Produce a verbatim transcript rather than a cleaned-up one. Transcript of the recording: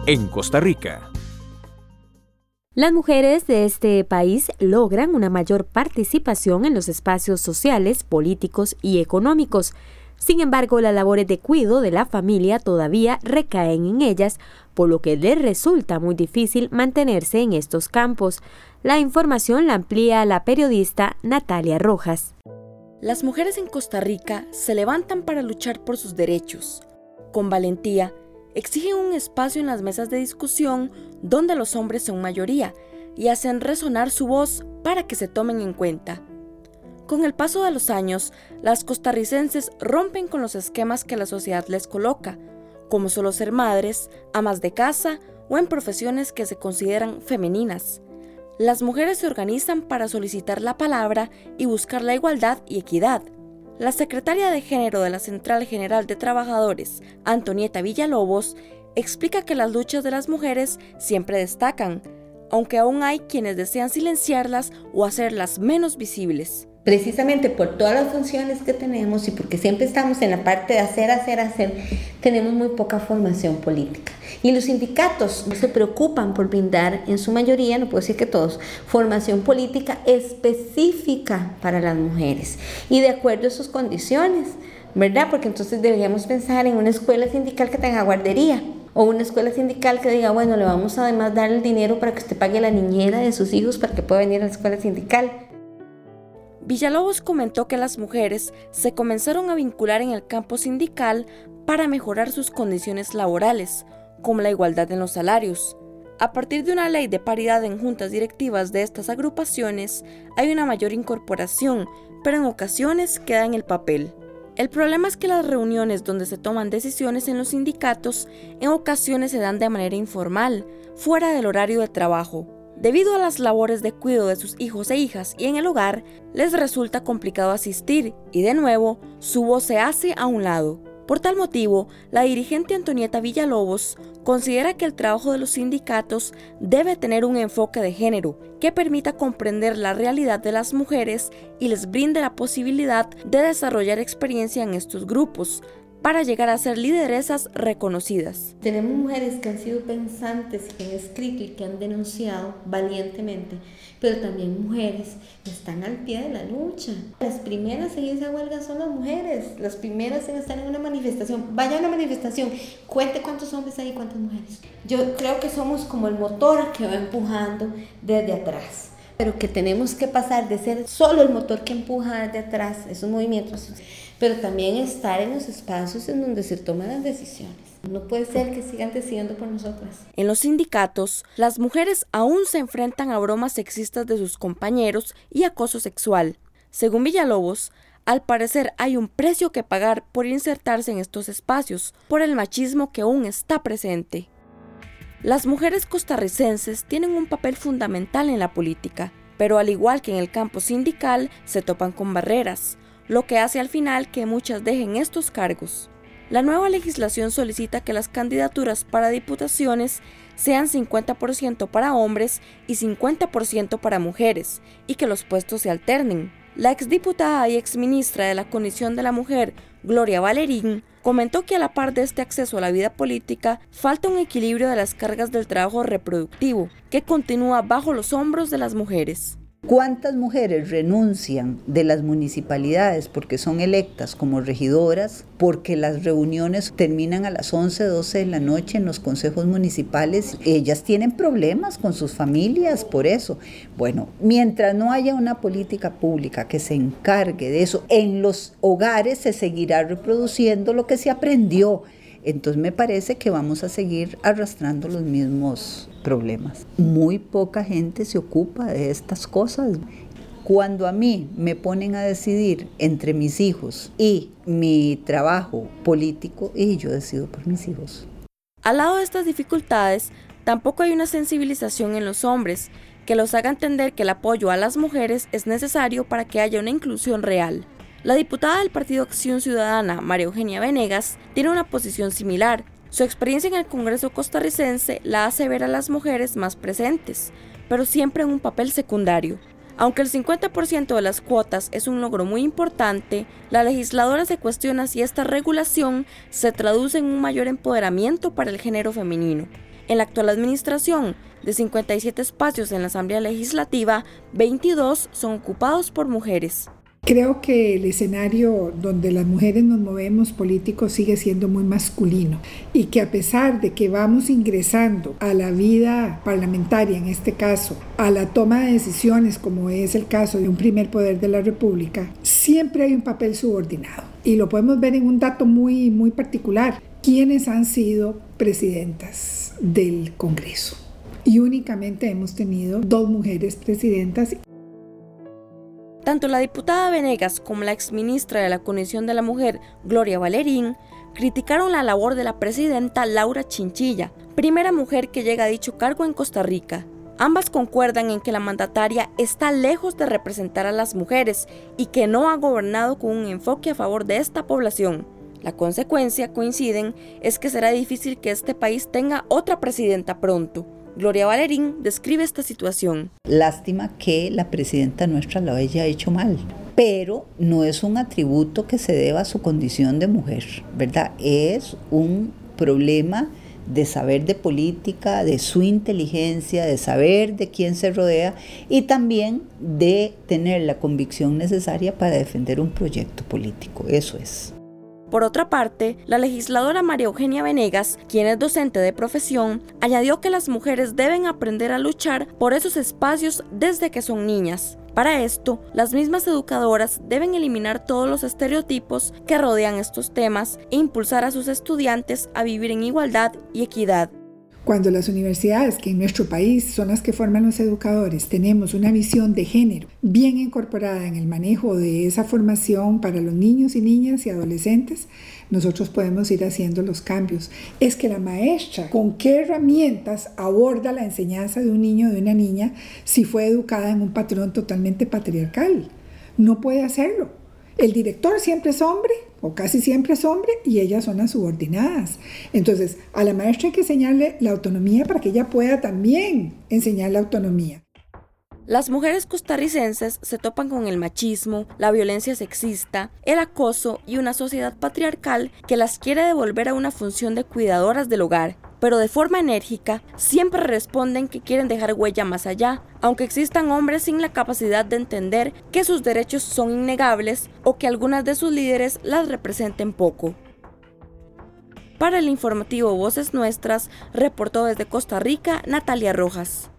en Costa Rica. Las mujeres de este país logran una mayor participación en los espacios sociales, políticos y económicos. Sin embargo, las labores de cuidado de la familia todavía recaen en ellas, por lo que les resulta muy difícil mantenerse en estos campos. La información la amplía la periodista Natalia Rojas. Las mujeres en Costa Rica se levantan para luchar por sus derechos. Con valentía, exigen un espacio en las mesas de discusión donde los hombres son mayoría y hacen resonar su voz para que se tomen en cuenta. Con el paso de los años, las costarricenses rompen con los esquemas que la sociedad les coloca, como solo ser madres, amas de casa o en profesiones que se consideran femeninas. Las mujeres se organizan para solicitar la palabra y buscar la igualdad y equidad. La secretaria de Género de la Central General de Trabajadores, Antonieta Villalobos, explica que las luchas de las mujeres siempre destacan, aunque aún hay quienes desean silenciarlas o hacerlas menos visibles. Precisamente por todas las funciones que tenemos y porque siempre estamos en la parte de hacer, hacer, hacer, tenemos muy poca formación política. Y los sindicatos se preocupan por brindar, en su mayoría, no puedo decir que todos, formación política específica para las mujeres y de acuerdo a sus condiciones, ¿verdad? Porque entonces deberíamos pensar en una escuela sindical que tenga guardería o una escuela sindical que diga, bueno, le vamos a además dar el dinero para que usted pague la niñera de sus hijos para que pueda venir a la escuela sindical. Villalobos comentó que las mujeres se comenzaron a vincular en el campo sindical para mejorar sus condiciones laborales, como la igualdad en los salarios. A partir de una ley de paridad en juntas directivas de estas agrupaciones, hay una mayor incorporación, pero en ocasiones queda en el papel. El problema es que las reuniones donde se toman decisiones en los sindicatos en ocasiones se dan de manera informal, fuera del horario de trabajo. Debido a las labores de cuidado de sus hijos e hijas y en el hogar, les resulta complicado asistir y de nuevo, su voz se hace a un lado. Por tal motivo, la dirigente Antonieta Villalobos considera que el trabajo de los sindicatos debe tener un enfoque de género que permita comprender la realidad de las mujeres y les brinde la posibilidad de desarrollar experiencia en estos grupos, para llegar a ser lideresas reconocidas. Tenemos mujeres que han sido pensantes, que han escrito y que han denunciado valientemente, pero también mujeres que están al pie de la lucha. Las primeras en irse a huelga son las mujeres, las primeras en estar en una manifestación. Vaya a una manifestación, cuente cuántos hombres hay y cuántas mujeres. Yo creo que somos como el motor que va empujando desde atrás, pero que tenemos que pasar de ser solo el motor que empuja desde atrás, esos movimientos, pero también estar en los espacios en donde se toman las decisiones. No puede ser que sigan decidiendo por nosotras. En los sindicatos, las mujeres aún se enfrentan a bromas sexistas de sus compañeros y acoso sexual. Según Villalobos, al parecer hay un precio que pagar por insertarse en estos espacios, por el machismo que aún está presente. Las mujeres costarricenses tienen un papel fundamental en la política, pero al igual que en el campo sindical, se topan con barreras, lo que hace al final que muchas dejen estos cargos. La nueva legislación solicita que las candidaturas para diputaciones sean cincuenta por ciento para hombres y cincuenta por ciento para mujeres, y que los puestos se alternen. La exdiputada y exministra de la Condición de la Mujer, Gloria Valerín, comentó que a la par de este acceso a la vida política, falta un equilibrio de las cargas del trabajo reproductivo, que continúa bajo los hombros de las mujeres. ¿Cuántas mujeres renuncian de las municipalidades porque son electas como regidoras, porque las reuniones terminan a las once, doce de la noche en los consejos municipales? Ellas tienen problemas con sus familias por eso. Bueno, mientras no haya una política pública que se encargue de eso, en los hogares se seguirá reproduciendo lo que se aprendió. Entonces me parece que vamos a seguir arrastrando los mismos problemas. Muy poca gente se ocupa de estas cosas. Cuando a mí me ponen a decidir entre mis hijos y mi trabajo político, y yo decido por mis hijos. Al lado de estas dificultades, tampoco hay una sensibilización en los hombres que los haga entender que el apoyo a las mujeres es necesario para que haya una inclusión real. La diputada del Partido Acción Ciudadana, María Eugenia Venegas, tiene una posición similar. Su experiencia en el Congreso costarricense la hace ver a las mujeres más presentes, pero siempre en un papel secundario. Aunque el cincuenta por ciento de las cuotas es un logro muy importante, la legisladora se cuestiona si esta regulación se traduce en un mayor empoderamiento para el género femenino. En la actual administración, de cincuenta y siete espacios en la Asamblea Legislativa, veintidós son ocupados por mujeres. Creo que el escenario donde las mujeres nos movemos políticos sigue siendo muy masculino y que a pesar de que vamos ingresando a la vida parlamentaria, en este caso, a la toma de decisiones, como es el caso de un primer poder de la República, siempre hay un papel subordinado. Y lo podemos ver en un dato muy, muy particular. ¿Quiénes han sido presidentas del Congreso? Y únicamente hemos tenido dos mujeres presidentas. Tanto la diputada Venegas como la exministra de la Condición de la Mujer, Gloria Valerín, criticaron la labor de la presidenta Laura Chinchilla, primera mujer que llega a dicho cargo en Costa Rica. Ambas concuerdan en que la mandataria está lejos de representar a las mujeres y que no ha gobernado con un enfoque a favor de esta población. La consecuencia, coinciden, es que será difícil que este país tenga otra presidenta pronto. Gloria Valerín describe esta situación. Lástima que la presidenta nuestra lo haya hecho mal, pero no es un atributo que se deba a su condición de mujer, ¿verdad? Es un problema de saber de política, de su inteligencia, de saber de quién se rodea y también de tener la convicción necesaria para defender un proyecto político. Eso es. Por otra parte, la legisladora María Eugenia Venegas, quien es docente de profesión, añadió que las mujeres deben aprender a luchar por esos espacios desde que son niñas. Para esto, las mismas educadoras deben eliminar todos los estereotipos que rodean estos temas e impulsar a sus estudiantes a vivir en igualdad y equidad. Cuando las universidades, que en nuestro país son las que forman los educadores, tenemos una visión de género bien incorporada en el manejo de esa formación para los niños y niñas y adolescentes, nosotros podemos ir haciendo los cambios. Es que la maestra, ¿con qué herramientas aborda la enseñanza de un niño o de una niña si fue educada en un patrón totalmente patriarcal? No puede hacerlo. El director siempre es hombre, o casi siempre es hombre, y ellas son las subordinadas. Entonces, a la maestra hay que enseñarle la autonomía para que ella pueda también enseñar la autonomía. Las mujeres costarricenses se topan con el machismo, la violencia sexista, el acoso y una sociedad patriarcal que las quiere devolver a una función de cuidadoras del hogar, pero de forma enérgica siempre responden que quieren dejar huella más allá, aunque existan hombres sin la capacidad de entender que sus derechos son innegables o que algunas de sus líderes las representen poco. Para el informativo Voces Nuestras, reportó desde Costa Rica Natalia Rojas.